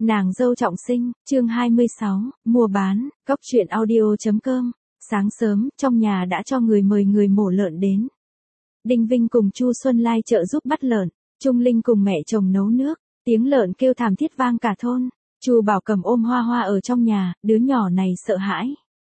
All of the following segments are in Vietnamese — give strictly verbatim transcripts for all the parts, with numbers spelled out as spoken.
Nàng dâu trọng sinh, chương hai mươi sáu, mua bán, góc truyện audio.com. Sáng sớm, trong nhà đã cho người mời người mổ lợn đến. Đinh Vinh cùng Chu Xuân Lai trợ giúp bắt lợn, Trung Linh cùng mẹ chồng nấu nước, tiếng lợn kêu thảm thiết vang cả thôn. Chu Bảo Cầm ôm Hoa Hoa ở trong nhà, đứa nhỏ này sợ hãi.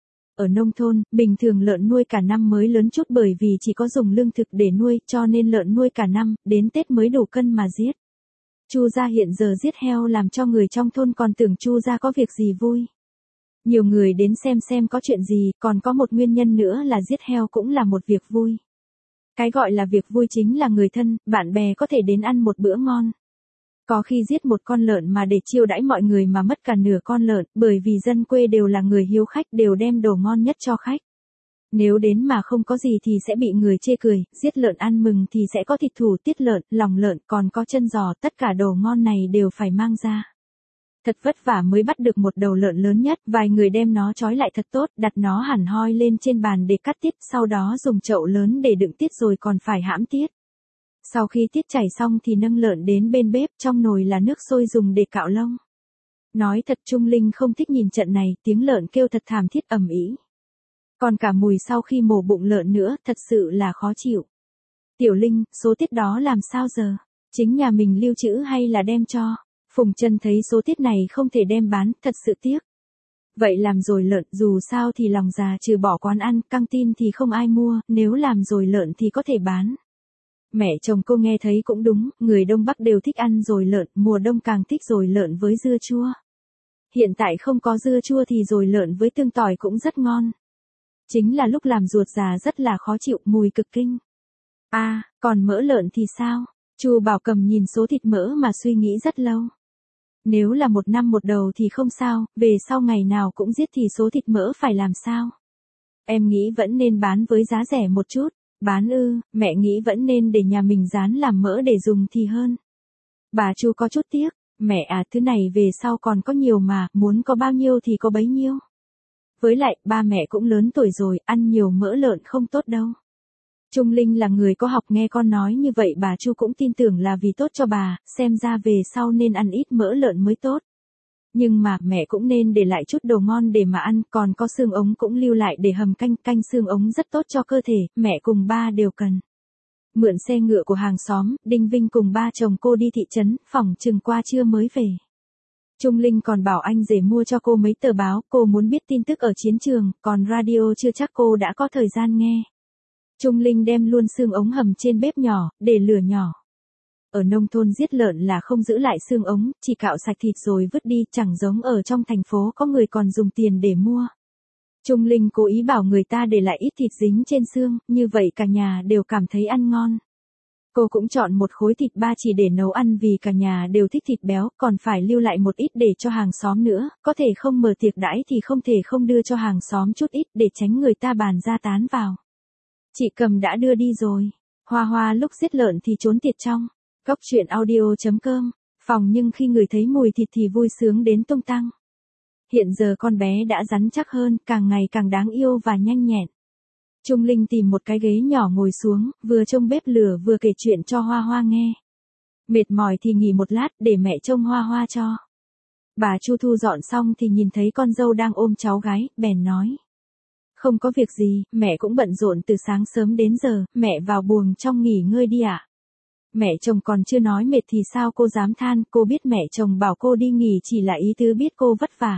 Ở nông thôn, bình thường lợn nuôi cả năm mới lớn chút bởi vì chỉ có dùng lương thực để nuôi, cho nên lợn nuôi cả năm, đến Tết mới đủ cân mà giết. Chu gia hiện giờ giết heo làm cho người trong thôn còn tưởng Chu gia có việc gì vui. Nhiều người đến xem xem có chuyện gì, còn có một nguyên nhân nữa là giết heo cũng là một việc vui. Cái gọi là việc vui chính là người thân, bạn bè có thể đến ăn một bữa ngon. Có khi giết một con lợn mà để chiêu đãi mọi người mà mất cả nửa con lợn, bởi vì dân quê đều là người hiếu khách, đều đem đồ ngon nhất cho khách. Nếu đến mà không có gì thì sẽ bị người chê cười, giết lợn ăn mừng thì sẽ có thịt thủ tiết lợn, lòng lợn, còn có chân giò, tất cả đồ ngon này đều phải mang ra. Thật vất vả mới bắt được một đầu lợn lớn nhất, vài người đem nó trói lại thật tốt, đặt nó hẳn hoi lên trên bàn để cắt tiết, sau đó dùng chậu lớn để đựng tiết rồi còn phải hãm tiết. Sau khi tiết chảy xong thì nâng lợn đến bên bếp, trong nồi là nước sôi dùng để cạo lông. Nói thật Trung Linh không thích nhìn trận này, tiếng lợn kêu thật thảm thiết ầm ĩ. Còn cả mùi sau khi mổ bụng lợn nữa, thật sự là khó chịu. Tiểu Linh, số tiết đó làm sao giờ? Chính nhà mình lưu trữ hay là đem cho? Phùng Trân thấy số tiết này không thể đem bán, thật sự tiếc. Vậy làm rồi lợn, dù sao thì lòng già trừ bỏ quán ăn, căng tin thì không ai mua, nếu làm rồi lợn thì có thể bán. Mẹ chồng cô nghe thấy cũng đúng, người Đông Bắc đều thích ăn rồi lợn, mùa đông càng thích rồi lợn với dưa chua. Hiện tại không có dưa chua thì rồi lợn với tương tỏi cũng rất ngon. Chính là lúc làm ruột già rất là khó chịu, mùi cực kinh. À, còn mỡ lợn thì sao? Chu Bảo Cầm nhìn số thịt mỡ mà suy nghĩ rất lâu. Nếu là một năm một đầu thì không sao, về sau ngày nào cũng giết thì số thịt mỡ phải làm sao? Em nghĩ vẫn nên bán với giá rẻ một chút. Bán ư, mẹ nghĩ vẫn nên để nhà mình rán làm mỡ để dùng thì hơn. Bà Chu có chút tiếc, mẹ à, thứ này về sau còn có nhiều mà, muốn có bao nhiêu thì có bấy nhiêu. Với lại, ba mẹ cũng lớn tuổi rồi, ăn nhiều mỡ lợn không tốt đâu. Trung Linh là người có học, nghe con nói như vậy bà Chu cũng tin tưởng là vì tốt cho bà, xem ra về sau nên ăn ít mỡ lợn mới tốt. Nhưng mà mẹ cũng nên để lại chút đồ ngon để mà ăn, còn có xương ống cũng lưu lại để hầm canh, canh xương ống rất tốt cho cơ thể, mẹ cùng ba đều cần. Mượn xe ngựa của hàng xóm, Đinh Vinh cùng ba chồng cô đi thị trấn, phỏng chừng qua trưa mới về. Trung Linh còn bảo anh rể mua cho cô mấy tờ báo, cô muốn biết tin tức ở chiến trường, còn radio chưa chắc cô đã có thời gian nghe. Trung Linh đem luôn xương ống hầm trên bếp nhỏ, để lửa nhỏ. Ở nông thôn giết lợn là không giữ lại xương ống, chỉ cạo sạch thịt rồi vứt đi, chẳng giống ở trong thành phố có người còn dùng tiền để mua. Trung Linh cố ý bảo người ta để lại ít thịt dính trên xương, như vậy cả nhà đều cảm thấy ăn ngon. Cô cũng chọn một khối thịt ba chỉ để nấu ăn vì cả nhà đều thích thịt béo, còn phải lưu lại một ít để cho hàng xóm nữa, có thể không mở tiệc đãi thì không thể không đưa cho hàng xóm chút ít để tránh người ta bàn ra tán vào. Chị Cầm đã đưa đi rồi. Hoa Hoa lúc giết lợn thì trốn tiệt trong. Góc truyện audio.com, phòng nhưng khi người thấy mùi thịt thì vui sướng đến tung tăng. Hiện giờ con bé đã rắn chắc hơn, càng ngày càng đáng yêu và nhanh nhẹn. Trung Linh tìm một cái ghế nhỏ ngồi xuống, vừa trông bếp lửa vừa kể chuyện cho Hoa Hoa nghe. Mệt mỏi thì nghỉ một lát để mẹ trông Hoa Hoa cho. Bà Chu thu dọn xong thì nhìn thấy con dâu đang ôm cháu gái, bèn nói. Không có việc gì, mẹ cũng bận rộn từ sáng sớm đến giờ, mẹ vào buồng trong nghỉ ngơi đi ạ. À? Mẹ chồng còn chưa nói mệt thì sao cô dám than, cô biết mẹ chồng bảo cô đi nghỉ chỉ là ý tứ biết cô vất vả.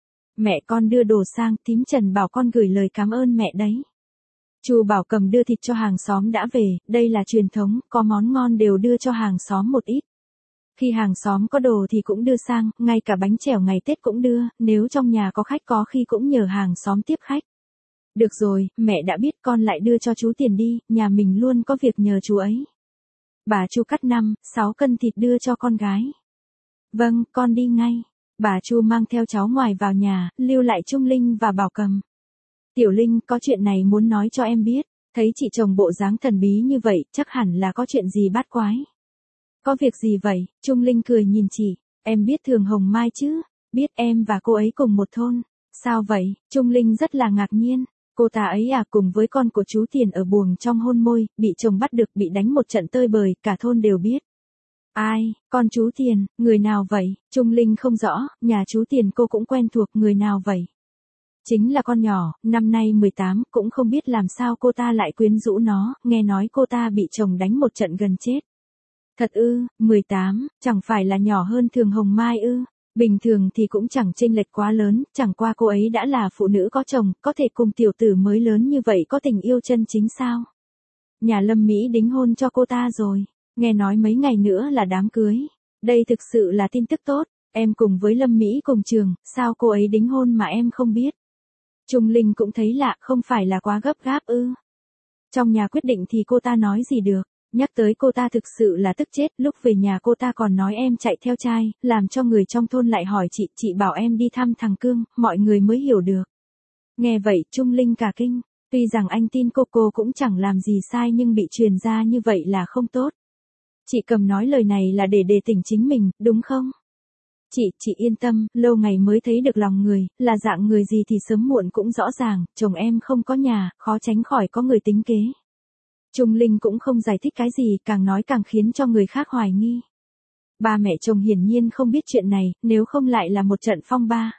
Mẹ con đưa đồ sang, thím Trần bảo con gửi lời cảm ơn mẹ đấy. Chu Bảo Cầm đưa thịt cho hàng xóm đã về, đây là truyền thống, có món ngon đều đưa cho hàng xóm một ít. Khi hàng xóm có đồ thì cũng đưa sang, ngay cả bánh chèo ngày Tết cũng đưa, nếu trong nhà có khách có khi cũng nhờ hàng xóm tiếp khách. Được rồi, mẹ đã biết, con lại đưa cho chú tiền đi, nhà mình luôn có việc nhờ chú ấy. Bà Chu cắt năm, sáu cân thịt đưa cho con gái. Vâng, con đi ngay. Bà Chu mang theo cháu ngoài vào nhà, lưu lại Trung Linh và Bảo Cầm. Tiểu Linh, có chuyện này muốn nói cho em biết. Thấy chị chồng bộ dáng thần bí như vậy, chắc hẳn là có chuyện gì bát quái. Có việc gì vậy? Trung Linh cười nhìn chị. Em biết Thường Hồng Mai chứ? Biết, em và cô ấy cùng một thôn. Sao vậy? Trung Linh rất là ngạc nhiên. Cô ta ấy à, cùng với con của chú Tiền ở buồng trong hôn môi, bị chồng bắt được, bị đánh một trận tơi bời, cả thôn đều biết. Ai, con chú Tiền, người nào vậy? Trung Linh không rõ, nhà chú Tiền cô cũng quen thuộc, người nào vậy? Chính là con nhỏ, năm nay mười tám, cũng không biết làm sao cô ta lại quyến rũ nó, nghe nói cô ta bị chồng đánh một trận gần chết. Thật ư, mười tám, chẳng phải là nhỏ hơn Thường Hồng Mai ư? Bình thường thì cũng chẳng chênh lệch quá lớn, chẳng qua cô ấy đã là phụ nữ có chồng, có thể cùng tiểu tử mới lớn như vậy có tình yêu chân chính sao? Nhà Lâm Mỹ đính hôn cho cô ta rồi, nghe nói mấy ngày nữa là đám cưới. Đây thực sự là tin tức tốt, em cùng với Lâm Mỹ cùng trường, sao cô ấy đính hôn mà em không biết? Trung Linh cũng thấy lạ, không phải là quá gấp gáp ư? Trong nhà quyết định thì cô ta nói gì được? Nhắc tới cô ta thực sự là tức chết, lúc về nhà cô ta còn nói em chạy theo trai, làm cho người trong thôn lại hỏi chị, chị bảo em đi thăm thằng Cương, mọi người mới hiểu được. Nghe vậy, Trung Linh cả kinh, tuy rằng anh tin cô cô cũng chẳng làm gì sai nhưng bị truyền ra như vậy là không tốt. Chị cầm nói lời này là để đề tỉnh chính mình, đúng không? Chị, chị yên tâm, lâu ngày mới thấy được lòng người, là dạng người gì thì sớm muộn cũng rõ ràng, chồng em không có nhà, khó tránh khỏi có người tính kế. Trung Linh cũng không giải thích cái gì, càng nói càng khiến cho người khác hoài nghi. Ba mẹ chồng hiển nhiên không biết chuyện này, nếu không lại là một trận phong ba.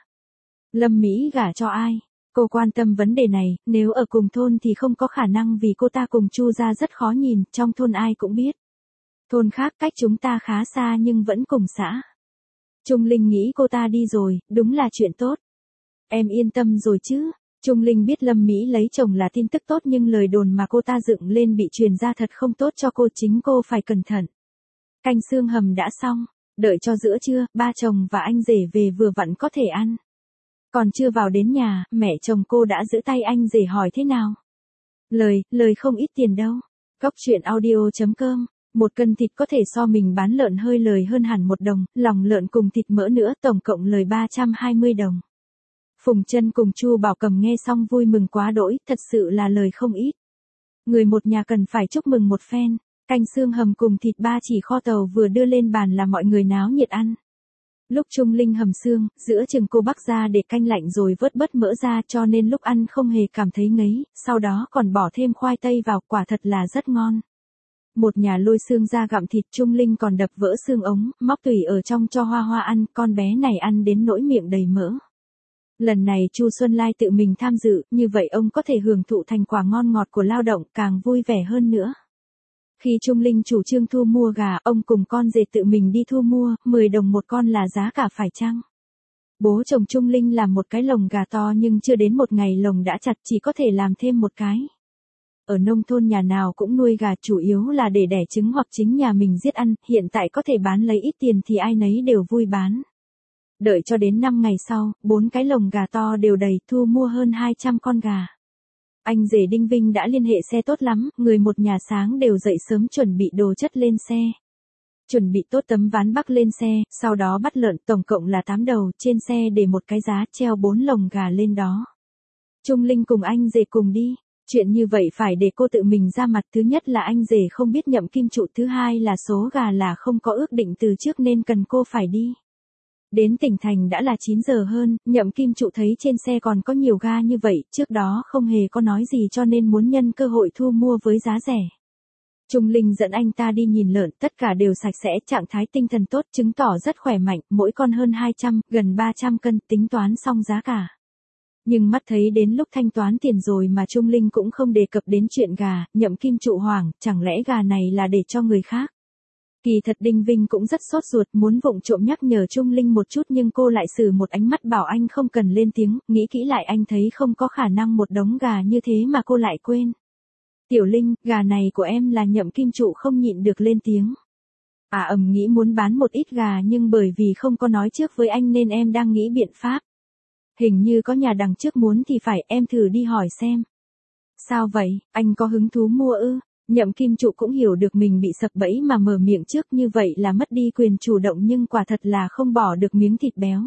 Lâm Mỹ gả cho ai? Cô quan tâm vấn đề này, nếu ở cùng thôn thì không có khả năng vì cô ta cùng Chu gia rất khó nhìn, trong thôn ai cũng biết. Thôn khác cách chúng ta khá xa nhưng vẫn cùng xã. Trung Linh nghĩ cô ta đi rồi, đúng là chuyện tốt. Em yên tâm rồi chứ? Trung Linh biết Lâm Mỹ lấy chồng là tin tức tốt nhưng lời đồn mà cô ta dựng lên bị truyền ra thật không tốt cho cô, chính cô phải cẩn thận. Canh xương hầm đã xong, đợi cho giữa trưa, ba chồng và anh rể về vừa vặn có thể ăn. Còn chưa vào đến nhà, mẹ chồng cô đã giữ tay anh rể hỏi thế nào. Lời, lời không ít tiền đâu. Góc truyện audio chấm com. Một cân thịt có thể so mình bán lợn hơi lời hơn hẳn một đồng, lòng lợn cùng thịt mỡ nữa tổng cộng lời ba trăm hai mươi đồng. Phùng Trân cùng Chu Bảo Cầm nghe xong vui mừng quá đỗi, thật sự là lời không ít. Người một nhà cần phải chúc mừng một phen, canh xương hầm cùng thịt ba chỉ kho tàu vừa đưa lên bàn là mọi người náo nhiệt ăn. Lúc Trung Linh hầm xương, giữa chừng cô bắc ra để canh lạnh rồi vớt bớt mỡ ra cho nên lúc ăn không hề cảm thấy ngấy, sau đó còn bỏ thêm khoai tây vào, quả thật là rất ngon. Một nhà lôi xương ra gặm thịt, Trung Linh còn đập vỡ xương ống, móc tủy ở trong cho Hoa Hoa ăn, con bé này ăn đến nỗi miệng đầy mỡ. Lần này Chu Xuân Lai tự mình tham dự, như vậy ông có thể hưởng thụ thành quả ngon ngọt của lao động, càng vui vẻ hơn nữa. Khi Trung Linh chủ trương thu mua gà, ông cùng con rể tự mình đi thu mua, mười đồng một con là giá cả phải chăng? Bố chồng Trung Linh làm một cái lồng gà to nhưng chưa đến một ngày lồng đã chặt, chỉ có thể làm thêm một cái. Ở nông thôn nhà nào cũng nuôi gà chủ yếu là để đẻ trứng hoặc chính nhà mình giết ăn, hiện tại có thể bán lấy ít tiền thì ai nấy đều vui bán. Đợi cho đến năm ngày sau, bốn cái lồng gà to đều đầy, thu mua hơn hai trăm con gà. Anh rể Đinh Vinh đã liên hệ xe tốt lắm, người một nhà sáng đều dậy sớm chuẩn bị đồ chất lên xe. Chuẩn bị tốt tấm ván bắc lên xe, sau đó bắt lợn, tổng cộng là tám đầu, trên xe để một cái giá, treo bốn lồng gà lên đó. Trung Linh cùng anh rể cùng đi. Chuyện như vậy phải để cô tự mình ra mặt, thứ nhất là anh rể không biết nhậm kim trụ, thứ hai là số gà là không có ước định từ trước nên cần cô phải đi. Đến tỉnh thành đã là chín giờ hơn, nhậm kim trụ thấy trên xe còn có nhiều gà như vậy, trước đó không hề có nói gì cho nên muốn nhân cơ hội thu mua với giá rẻ. Trung Linh dẫn anh ta đi nhìn lợn, tất cả đều sạch sẽ, trạng thái tinh thần tốt, chứng tỏ rất khỏe mạnh, mỗi con hơn hai trăm, gần ba trăm cân, tính toán xong giá cả. Nhưng mắt thấy đến lúc thanh toán tiền rồi mà Trung Linh cũng không đề cập đến chuyện gà, nhậm kim trụ hoảng, chẳng lẽ gà này là để cho người khác. Kỳ thật Đinh Vinh cũng rất sốt ruột, muốn vụng trộm nhắc nhở Trung Linh một chút nhưng cô lại xử một ánh mắt bảo anh không cần lên tiếng, nghĩ kỹ lại anh thấy không có khả năng một đống gà như thế mà cô lại quên. Tiểu Linh, gà này của em là nhậm kim trụ không nhịn được lên tiếng. À ầm nghĩ muốn bán một ít gà nhưng bởi vì không có nói trước với anh nên em đang nghĩ biện pháp. Hình như có nhà đằng trước muốn thì phải, em thử đi hỏi xem. Sao vậy, anh có hứng thú mua ư? Nhậm kim trụ cũng hiểu được mình bị sập bẫy mà mở miệng trước như vậy là mất đi quyền chủ động nhưng quả thật là không bỏ được miếng thịt béo.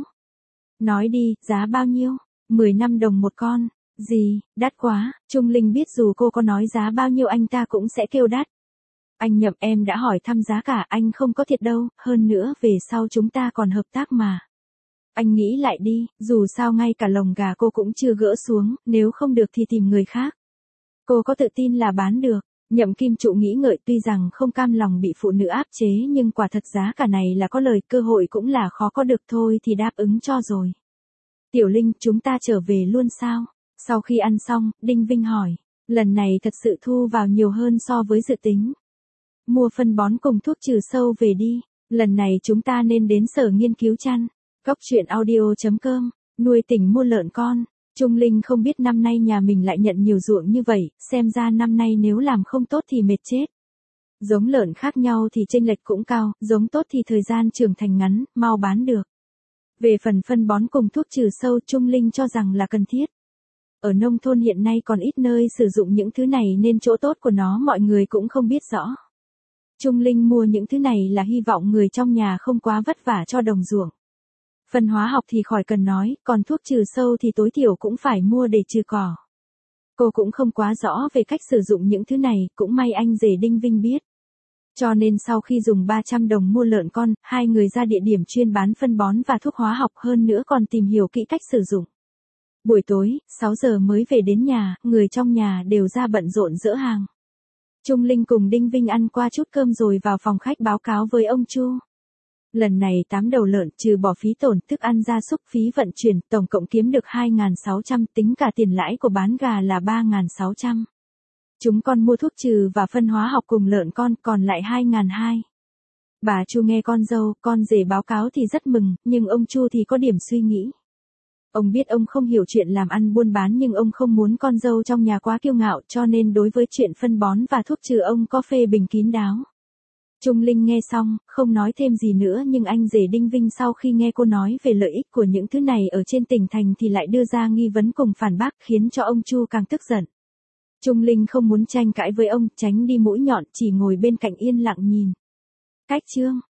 Nói đi, giá bao nhiêu? mười lăm đồng một con. Gì, đắt quá, Trung Linh biết dù cô có nói giá bao nhiêu anh ta cũng sẽ kêu đắt. Anh Nhậm, em đã hỏi thăm giá cả, anh không có thiệt đâu, hơn nữa về sau chúng ta còn hợp tác mà. Anh nghĩ lại đi, dù sao ngay cả lồng gà cô cũng chưa gỡ xuống, nếu không được thì tìm người khác. Cô có tự tin là bán được. Nhậm Kim Trụ nghĩ ngợi, tuy rằng không cam lòng bị phụ nữ áp chế nhưng quả thật giá cả này là có lời, cơ hội cũng là khó có được thôi thì đáp ứng cho rồi. Tiểu Linh, chúng ta trở về luôn sao? Sau khi ăn xong, Đinh Vinh hỏi. Lần này thật sự thu vào nhiều hơn so với dự tính. Mua phân bón cùng thuốc trừ sâu về đi. Lần này chúng ta nên đến sở nghiên cứu chăn. Cóc truyện audio chấm com. Nuôi tỉnh mua lợn con. Trung Linh không biết năm nay nhà mình lại nhận nhiều ruộng như vậy, xem ra năm nay nếu làm không tốt thì mệt chết. Giống lợn khác nhau thì chênh lệch cũng cao, giống tốt thì thời gian trưởng thành ngắn, mau bán được. Về phần phân bón cùng thuốc trừ sâu, Trung Linh cho rằng là cần thiết. Ở nông thôn hiện nay còn ít nơi sử dụng những thứ này nên chỗ tốt của nó mọi người cũng không biết rõ. Trung Linh mua những thứ này là hy vọng người trong nhà không quá vất vả cho đồng ruộng. Phân hóa học thì khỏi cần nói, còn thuốc trừ sâu thì tối thiểu cũng phải mua để trừ cỏ. Cô cũng không quá rõ về cách sử dụng những thứ này, cũng may anh rể Đinh Vinh biết. Cho nên sau khi dùng ba trăm đồng mua lợn con, hai người ra địa điểm chuyên bán phân bón và thuốc hóa học, hơn nữa còn tìm hiểu kỹ cách sử dụng. Buổi tối, sáu giờ mới về đến nhà, người trong nhà đều ra bận rộn dỡ hàng. Trung Linh cùng Đinh Vinh ăn qua chút cơm rồi vào phòng khách báo cáo với ông Chu. Lần này tám đầu lợn trừ bỏ phí tổn thức ăn gia súc phí vận chuyển, tổng cộng kiếm được hai nghìn sáu trăm, tính cả tiền lãi của bán gà là ba nghìn sáu trăm. Chúng con mua thuốc trừ và phân hóa học cùng lợn con còn lại hai nghìn hai trăm. Bà Chu nghe con dâu, con rể báo cáo thì rất mừng, nhưng ông Chu thì có điểm suy nghĩ. Ông biết ông không hiểu chuyện làm ăn buôn bán nhưng ông không muốn con dâu trong nhà quá kiêu ngạo cho nên đối với chuyện phân bón và thuốc trừ ông có phê bình kín đáo. Trung Linh nghe xong, không nói thêm gì nữa nhưng anh rể Đinh Vinh sau khi nghe cô nói về lợi ích của những thứ này ở trên tỉnh thành thì lại đưa ra nghi vấn cùng phản bác khiến cho ông Chu càng tức giận. Trung Linh không muốn tranh cãi với ông, tránh đi mũi nhọn, chỉ ngồi bên cạnh yên lặng nhìn. Cách chương